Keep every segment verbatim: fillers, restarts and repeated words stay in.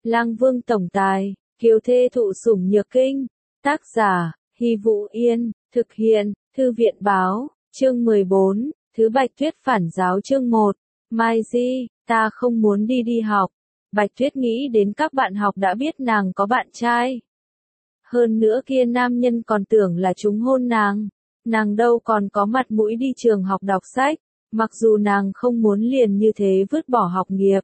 Lang Vương tổng tài, kiều thê thụ sủng nhược kinh. Tác giả, Hy Vũ Yên, thực hiện, Thư viện báo, chương mười bốn, Thứ Bạch Tuyết phản giáo chương một. Mai Di, ta không muốn đi đi học. Bạch Tuyết nghĩ đến các bạn học đã biết nàng có bạn trai. Hơn nữa kia nam nhân còn tưởng là chúng hôn nàng. Nàng đâu còn có mặt mũi đi trường học đọc sách, mặc dù nàng không muốn liền như thế vứt bỏ học nghiệp.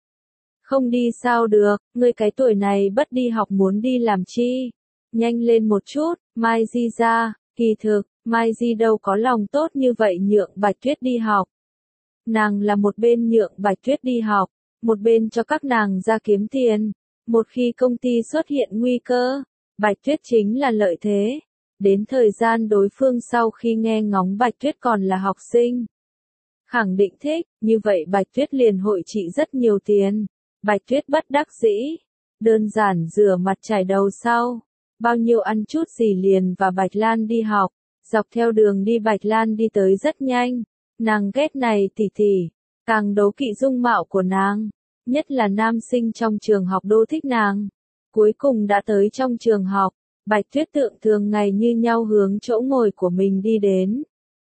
Không đi sao được, ngươi cái tuổi này bất đi học muốn đi làm chi? Nhanh lên một chút, Mai Di ra, kỳ thực, Mai Di đâu có lòng tốt như vậy nhượng Bạch Tuyết đi học. Nàng là một bên nhượng Bạch Tuyết đi học, một bên cho các nàng ra kiếm tiền. Một khi công ty xuất hiện nguy cơ, Bạch Tuyết chính là lợi thế. Đến thời gian đối phương sau khi nghe ngóng Bạch Tuyết còn là học sinh, khẳng định thích, như vậy Bạch Tuyết liền hội trị rất nhiều tiền. Bạch Tuyết bất đắc dĩ, đơn giản rửa mặt chải đầu sau, bao nhiêu ăn chút gì liền và Bạch Lan đi học. Dọc theo đường đi Bạch Lan đi tới rất nhanh, nàng ghét này tỉ tỉ, càng đố kỵ dung mạo của nàng, nhất là nam sinh trong trường học đô thích nàng. Cuối cùng đã tới trong trường học, Bạch Tuyết tượng thường ngày như nhau hướng chỗ ngồi của mình đi đến.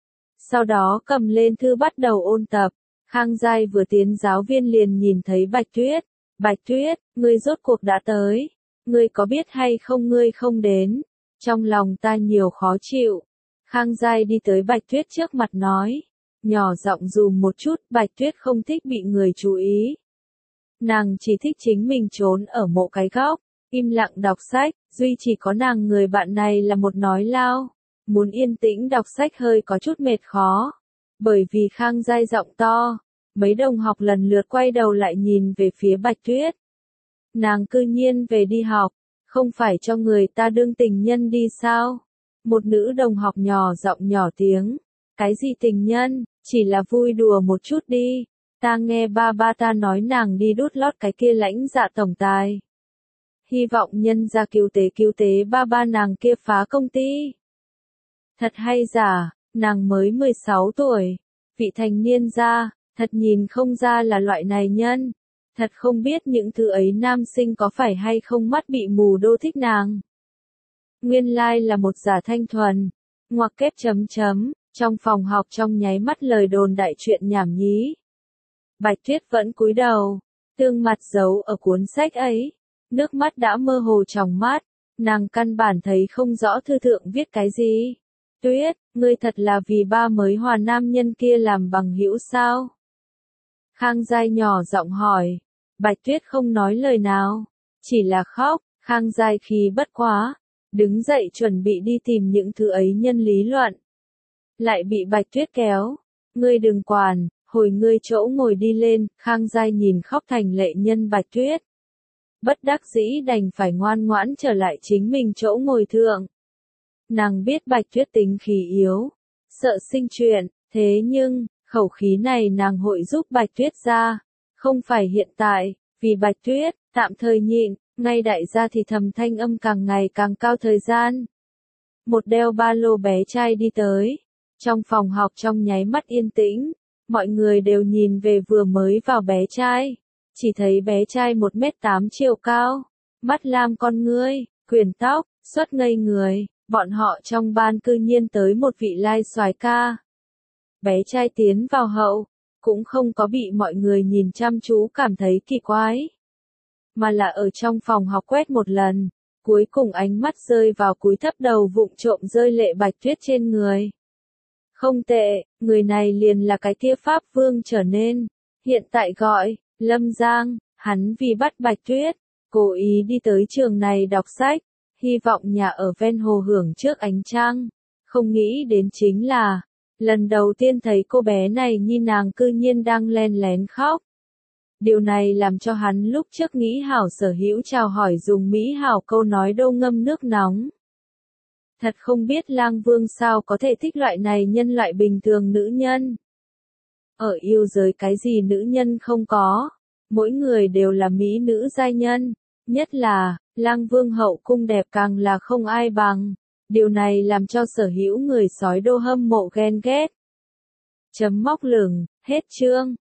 Sau đó cầm lên thư bắt đầu ôn tập. Khang Giai vừa tiến giáo viên liền nhìn thấy Bạch Tuyết. Bạch Tuyết, ngươi rốt cuộc đã tới. Ngươi có biết hay không ngươi không đến. Trong lòng ta nhiều khó chịu. Khang Giai đi tới Bạch Tuyết trước mặt nói. Nhỏ giọng dùm một chút, Bạch Tuyết không thích bị người chú ý. Nàng chỉ thích chính mình trốn ở một cái góc, im lặng đọc sách, duy chỉ có nàng người bạn này là một nói lao. Muốn yên tĩnh đọc sách hơi có chút mệt khó. Bởi vì Khang Giai giọng to, mấy đồng học lần lượt quay đầu lại nhìn về phía Bạch Tuyết. Nàng cư nhiên về đi học, không phải cho người ta đương tình nhân đi sao? Một nữ đồng học nhỏ giọng nhỏ tiếng, cái gì tình nhân, chỉ là vui đùa một chút đi. Ta nghe ba ba ta nói nàng đi đút lót cái kia lãnh dạ tổng tài. Hy vọng nhân ra cứu tế cứu tế ba ba nàng kia phá công ty. Thật hay giả, nàng mới mười sáu tuổi, vị thành niên ra, thật nhìn không ra là loại này nhân. Thật không biết những thứ ấy nam sinh có phải hay không mắt bị mù đô thích nàng. Nguyên lai like là một giả thanh thuần, ngoặc kép chấm chấm, trong phòng học trong nháy mắt lời đồn đại chuyện nhảm nhí. Bạch Tuyết vẫn cúi đầu, tương mặt giấu ở cuốn sách ấy, nước mắt đã mơ hồ trong mắt, nàng căn bản thấy không rõ thư thượng viết cái gì. Tuyết, ngươi thật là vì ba mới hòa nam nhân kia làm bằng hữu sao? Khang Giai nhỏ giọng hỏi. Bạch Tuyết không nói lời nào, chỉ là khóc. Khang Giai khí bất quá, đứng dậy chuẩn bị đi tìm những thứ ấy nhân lý luận. Lại bị Bạch Tuyết kéo. Ngươi đừng quản, hồi ngươi chỗ ngồi đi lên. Khang Giai nhìn khóc thành lệ nhân Bạch Tuyết. Bất đắc dĩ đành phải ngoan ngoãn trở lại chính mình chỗ ngồi thượng. Nàng biết Bạch Tuyết tính khí yếu, sợ sinh chuyện, thế nhưng, khẩu khí này nàng hội giúp Bạch Tuyết ra. Không phải hiện tại, vì Bạch Tuyết, tạm thời nhịn, ngay đại gia thì thầm thanh âm càng ngày càng cao thời gian. Một đeo ba lô bé trai đi tới. Trong phòng học trong nháy mắt yên tĩnh, mọi người đều nhìn về vừa mới vào bé trai. Chỉ thấy bé trai một mét tám chiều cao, mắt lam con ngươi, quyển tóc, xuất ngây người. Bọn họ trong ban cư nhiên tới một vị lai soái ca. Bé trai tiến vào hậu, cũng không có bị mọi người nhìn chăm chú cảm thấy kỳ quái. Mà là ở trong phòng học quét một lần, cuối cùng ánh mắt rơi vào cúi thấp đầu vụng trộm rơi lệ Bạch Tuyết trên người. Không tệ, người này liền là cái kia Pháp Vương trở nên, hiện tại gọi, Lâm Giang, hắn vì bắt Bạch Tuyết, cố ý đi tới trường này đọc sách. Hy vọng nhà ở ven hồ hưởng trước ánh trăng, không nghĩ đến chính là, lần đầu tiên thấy cô bé này như nàng cư nhiên đang len lén khóc. Điều này làm cho hắn lúc trước nghĩ hảo sở hữu chào hỏi dùng mỹ hảo câu nói đô ngâm nước nóng. Thật không biết Lang Vương sao có thể thích loại này nhân loại bình thường nữ nhân. Ở yêu giới cái gì nữ nhân không có, mỗi người đều là mỹ nữ giai nhân, nhất là Lang Vương hậu cung đẹp càng là không ai bằng. Điều này làm cho sở hữu người sói đô hâm mộ ghen ghét. Chấm móc lửng, hết chương.